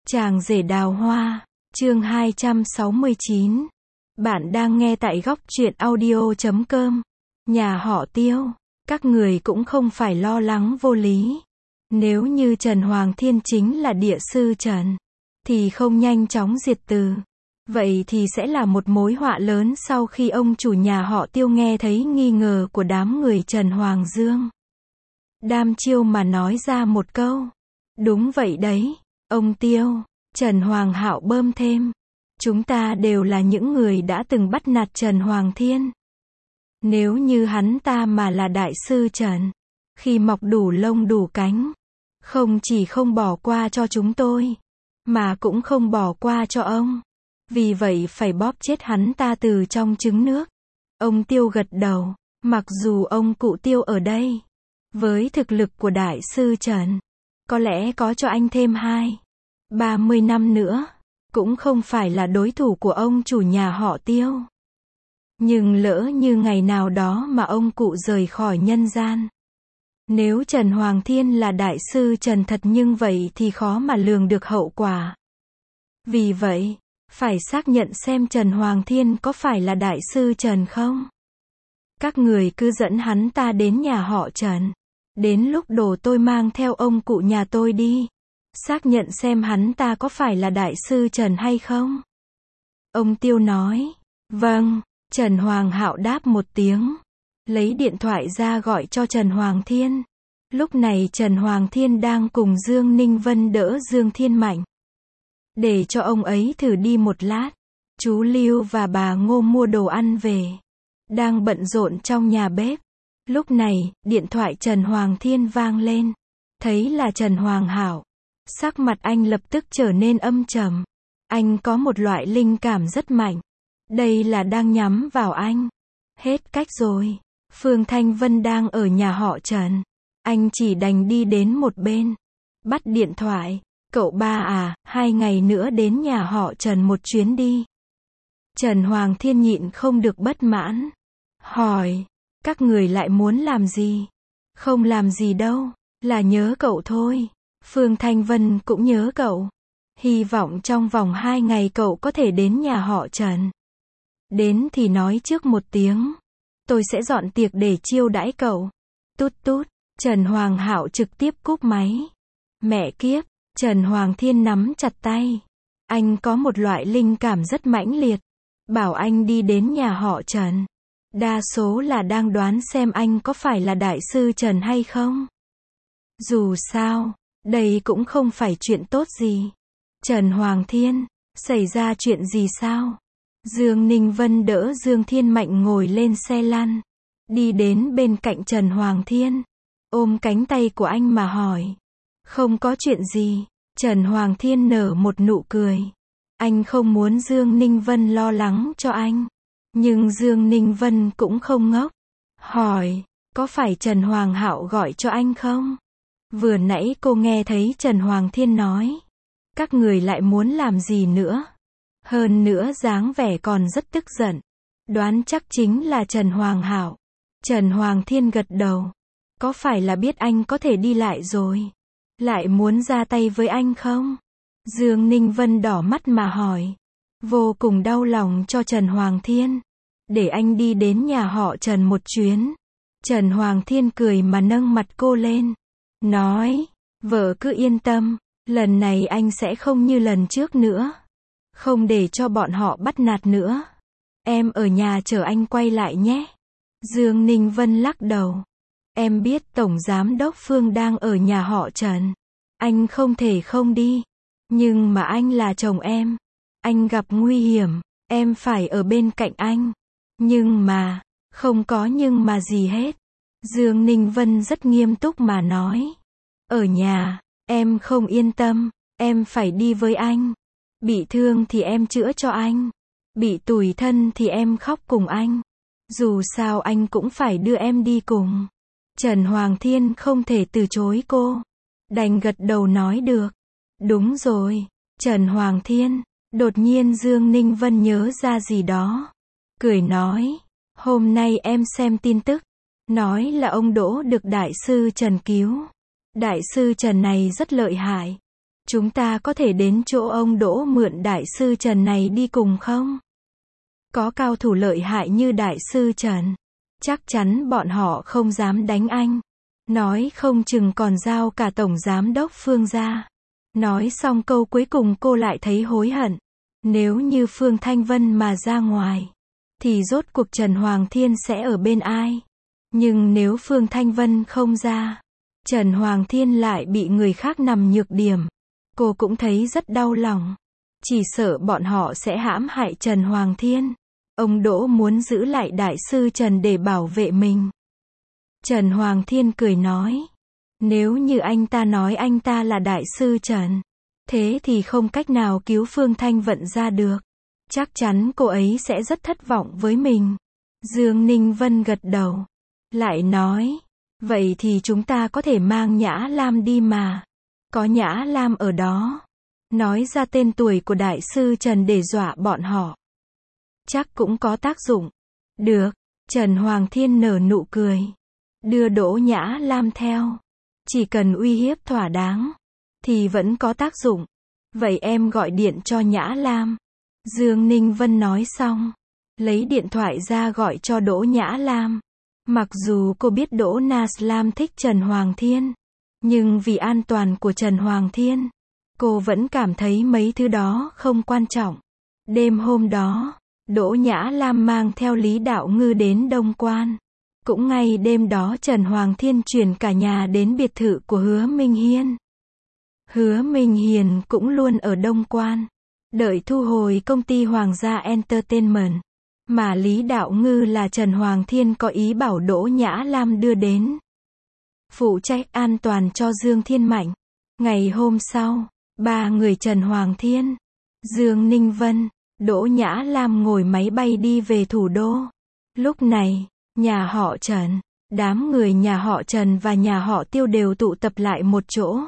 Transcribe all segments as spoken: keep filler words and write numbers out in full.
Chàng rể đào hoa, chương hai trăm sáu mươi chín. Bạn đang nghe tại góc truyện audio chấm com. Nhà họ Tiêu, các người cũng không phải lo lắng vô lý. Nếu như Trần Hoàng Thiên chính là địa sư Trần, thì không nhanh chóng diệt từ. Vậy thì sẽ là một mối họa lớn sau khi ông chủ nhà họ Tiêu nghe thấy nghi ngờ của đám người Trần Hoàng Dương. Đam chiêu mà nói ra một câu. Đúng vậy đấy, ông Tiêu. Trần Hoàng Hạo bơm thêm. Chúng ta đều là những người đã từng bắt nạt Trần Hoàng Thiên. Nếu như hắn ta mà là đại sư Trần, khi mọc đủ lông đủ cánh, không chỉ không bỏ qua cho chúng tôi, mà cũng không bỏ qua cho ông. Vì vậy phải bóp chết hắn ta từ trong trứng nước. Ông Tiêu gật đầu, mặc dù ông cụ Tiêu ở đây, với thực lực của đại sư Trần, có lẽ có cho anh thêm hai, ba mươi năm nữa, cũng không phải là đối thủ của ông chủ nhà họ Tiêu. Nhưng lỡ như ngày nào đó mà ông cụ rời khỏi nhân gian, nếu Trần Hoàng Thiên là đại sư Trần thật nhưng vậy thì khó mà lường được hậu quả. Vì vậy, phải xác nhận xem Trần Hoàng Thiên có phải là đại sư Trần không. Các người cứ dẫn hắn ta đến nhà họ Trần. Đến lúc đồ tôi mang theo ông cụ nhà tôi đi. Xác nhận xem hắn ta có phải là đại sư Trần hay không. Ông Tiêu nói. Vâng. Trần Hoàng Hạo đáp một tiếng. Lấy điện thoại ra gọi cho Trần Hoàng Thiên. Lúc này Trần Hoàng Thiên đang cùng Dương Ninh Vân đỡ Dương Thiên Mạnh. Để cho ông ấy thử đi một lát. Chú Lưu và bà Ngô mua đồ ăn về. Đang bận rộn trong nhà bếp. Lúc này, điện thoại Trần Hoàng Thiên vang lên. Thấy là Trần Hoàng Hạo. Sắc mặt anh lập tức trở nên âm trầm. Anh có một loại linh cảm rất mạnh. Đây là đang nhắm vào anh. Hết cách rồi. Phương Thanh Vân đang ở nhà họ Trần. Anh chỉ đành đi đến một bên. Bắt điện thoại. Cậu ba à, hai ngày nữa đến nhà họ Trần một chuyến đi. Trần Hoàng Thiên nhịn không được bất mãn. Hỏi. Các người lại muốn làm gì? Không làm gì đâu. Là nhớ cậu thôi. Phương Thanh Vân cũng nhớ cậu. Hy vọng trong vòng hai ngày cậu có thể đến nhà họ Trần. Đến thì nói trước một tiếng. Tôi sẽ dọn tiệc để chiêu đãi cậu. Tút tút. Trần Hoàng Hạo trực tiếp cúp máy. Mẹ kiếp. Trần Hoàng Thiên nắm chặt tay. Anh có một loại linh cảm rất mãnh liệt. Bảo anh đi đến nhà họ Trần. Đa số là đang đoán xem anh có phải là đại sư Trần hay không. Dù sao, đây cũng không phải chuyện tốt gì. Trần Hoàng Thiên, xảy ra chuyện gì sao? Dương Ninh Vân đỡ Dương Thiên Mạnh ngồi lên xe lăn. Đi đến bên cạnh Trần Hoàng Thiên. Ôm cánh tay của anh mà hỏi. Không có chuyện gì. Trần Hoàng Thiên nở một nụ cười. Anh không muốn Dương Ninh Vân lo lắng cho anh. Nhưng Dương Ninh Vân cũng không ngốc. Hỏi, có phải Trần Hoàng Hạo gọi cho anh không? Vừa nãy cô nghe thấy Trần Hoàng Thiên nói. Các người lại muốn làm gì nữa? Hơn nữa dáng vẻ còn rất tức giận. Đoán chắc chính là Trần Hoàng Hạo. Trần Hoàng Thiên gật đầu. Có phải là biết anh có thể đi lại rồi? Lại muốn ra tay với anh không? Dương Ninh Vân đỏ mắt mà hỏi. Vô cùng đau lòng cho Trần Hoàng Thiên. Để anh đi đến nhà họ Trần một chuyến. Trần Hoàng Thiên cười mà nâng mặt cô lên. Nói, vợ cứ yên tâm. Lần này anh sẽ không như lần trước nữa. Không để cho bọn họ bắt nạt nữa. Em ở nhà chờ anh quay lại nhé. Dương Ninh Vân lắc đầu. Em biết Tổng Giám Đốc Phương đang ở nhà họ Trần. Anh không thể không đi. Nhưng mà anh là chồng em. Anh gặp nguy hiểm. Em phải ở bên cạnh anh. Nhưng mà, không có nhưng mà gì hết. Dương Ninh Vân rất nghiêm túc mà nói. Ở nhà, em không yên tâm. Em phải đi với anh. Bị thương thì em chữa cho anh. Bị tủi thân thì em khóc cùng anh. Dù sao anh cũng phải đưa em đi cùng. Trần Hoàng Thiên không thể từ chối cô. Đành gật đầu nói được. Đúng rồi. Trần Hoàng Thiên. Đột nhiên Dương Ninh Vân nhớ ra gì đó. Cười nói. Hôm nay em xem tin tức. Nói là ông Đỗ được đại sư Trần cứu. Đại sư Trần này rất lợi hại. Chúng ta có thể đến chỗ ông Đỗ mượn đại sư Trần này đi cùng không? Có cao thủ lợi hại như đại sư Trần. Chắc chắn bọn họ không dám đánh anh. Nói không chừng còn giao cả tổng giám đốc Phương ra. Nói xong câu cuối cùng cô lại thấy hối hận. Nếu như Phương Thanh Vân mà ra ngoài, thì rốt cuộc Trần Hoàng Thiên sẽ ở bên ai? Nhưng nếu Phương Thanh Vân không ra, Trần Hoàng Thiên lại bị người khác nằm nhược điểm. Cô cũng thấy rất đau lòng. Chỉ sợ bọn họ sẽ hãm hại Trần Hoàng Thiên. Ông Đỗ muốn giữ lại đại sư Trần để bảo vệ mình. Trần Hoàng Thiên cười nói. Nếu như anh ta nói anh ta là đại sư Trần, thế thì không cách nào cứu Phương Thanh Vận ra được. Chắc chắn cô ấy sẽ rất thất vọng với mình. Dương Ninh Vân gật đầu. Lại nói. Vậy thì chúng ta có thể mang Nhã Lam đi mà. Có Nhã Lam ở đó. Nói ra tên tuổi của đại sư Trần để dọa bọn họ. Chắc cũng có tác dụng. Được. Trần Hoàng Thiên nở nụ cười. Đưa Đỗ Nhã Lam theo. Chỉ cần uy hiếp thỏa đáng, thì vẫn có tác dụng. Vậy em gọi điện cho Nhã Lam. Dương Ninh Vân nói xong. Lấy điện thoại ra gọi cho Đỗ Nhã Lam. Mặc dù cô biết Đỗ Nas Lam thích Trần Hoàng Thiên. Nhưng vì an toàn của Trần Hoàng Thiên, cô vẫn cảm thấy mấy thứ đó không quan trọng. Đêm hôm đó, Đỗ Nhã Lam mang theo Lý Đạo Ngư đến Đông Quan. Cũng ngay đêm đó Trần Hoàng Thiên chuyển cả nhà đến biệt thự của Hứa Minh Hiên. Hứa Minh Hiền cũng luôn ở Đông Quan, đợi thu hồi công ty Hoàng gia Entertainment. Mà Lý Đạo Ngư là Trần Hoàng Thiên có ý bảo Đỗ Nhã Lam đưa đến. Phụ trách an toàn cho Dương Thiên Mạnh. Ngày hôm sau, ba người Trần Hoàng Thiên, Dương Ninh Vân, Đỗ Nhã Lam ngồi máy bay đi về thủ đô. Lúc này, nhà họ Trần, đám người nhà họ Trần và nhà họ Tiêu đều tụ tập lại một chỗ.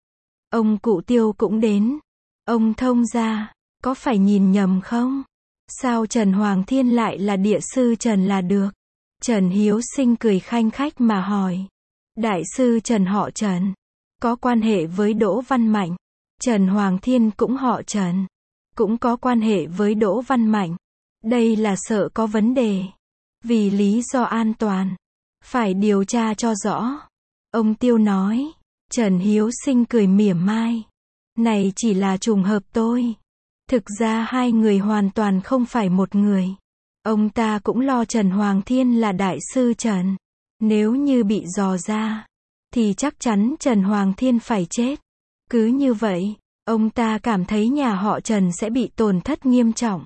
Ông cụ Tiêu cũng đến. Ông thông gia, có phải nhìn nhầm không? Sao Trần Hoàng Thiên lại là địa sư Trần là được? Trần Hiếu Sinh cười khanh khách mà hỏi. Đại sư Trần họ Trần, có quan hệ với Đỗ Văn Mạnh. Trần Hoàng Thiên cũng họ Trần, cũng có quan hệ với Đỗ Văn Mạnh. Đây là sợ có vấn đề. Vì lý do an toàn, phải điều tra cho rõ. Ông Tiêu nói. Trần Hiếu Sinh cười mỉa mai. Này chỉ là trùng hợp thôi. Thực ra hai người hoàn toàn không phải một người. Ông ta cũng lo Trần Hoàng Thiên là đại sư Trần. Nếu như bị dò ra, thì chắc chắn Trần Hoàng Thiên phải chết. Cứ như vậy, ông ta cảm thấy nhà họ Trần sẽ bị tổn thất nghiêm trọng.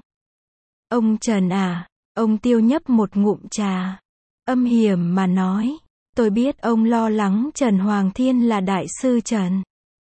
Ông Trần à, ông Tiêu nhấp một ngụm trà. Âm hiểm mà nói. Tôi biết ông lo lắng Trần Hoàng Thiên là đại sư Trần.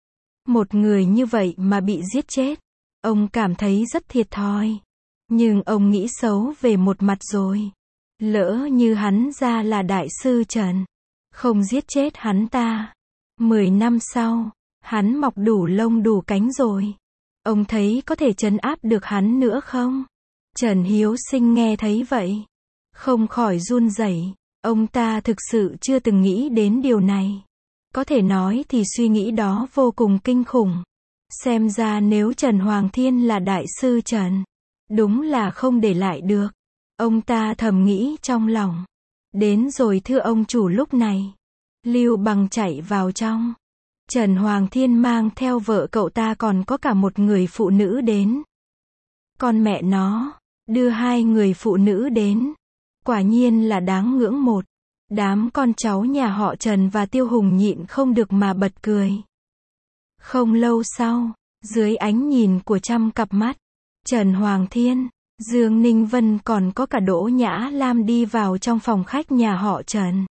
Một người như vậy mà bị giết chết. Ông cảm thấy rất thiệt thòi. Nhưng ông nghĩ xấu về một mặt rồi. Lỡ như hắn ra là đại sư Trần, không giết chết hắn ta, Mười năm sau, hắn mọc đủ lông đủ cánh rồi. Ông thấy có thể trấn áp được hắn nữa không? Trần Hiếu Sinh nghe thấy vậy, không khỏi run rẩy. Ông ta thực sự chưa từng nghĩ đến điều này. Có thể nói thì suy nghĩ đó vô cùng kinh khủng. Xem ra nếu Trần Hoàng Thiên là đại sư Trần, đúng là không để lại được. Ông ta thầm nghĩ trong lòng. Đến rồi thưa ông chủ. Lúc này, Lưu Bằng chạy vào trong. Trần Hoàng Thiên mang theo vợ cậu ta còn có cả một người phụ nữ đến. Con mẹ nó, đưa hai người phụ nữ đến. Quả nhiên là đáng ngưỡng một. Đám con cháu nhà họ Trần và Tiêu Hùng nhịn không được mà bật cười. Không lâu sau, dưới ánh nhìn của trăm cặp mắt, Trần Hoàng Thiên, Dương Ninh Vân còn có cả Đỗ Nhã Lam đi vào trong phòng khách nhà họ Trần.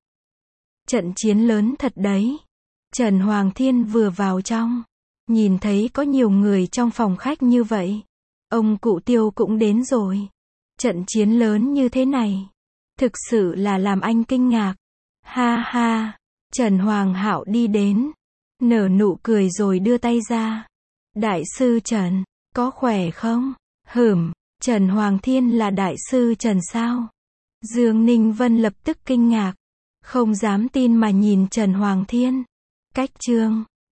Trận chiến lớn thật đấy. Trần Hoàng Thiên vừa vào trong, nhìn thấy có nhiều người trong phòng khách như vậy. Ông cụ Tiêu cũng đến rồi. Trận chiến lớn như thế này, thực sự là làm anh kinh ngạc. Ha ha, Trần Hoàng Hạo đi đến, nở nụ cười rồi đưa tay ra. Đại sư Trần, có khỏe không? Hửm, Trần Hoàng Thiên là đại sư Trần sao? Dương Ninh Vân lập tức kinh ngạc, không dám tin mà nhìn Trần Hoàng Thiên. Cách chương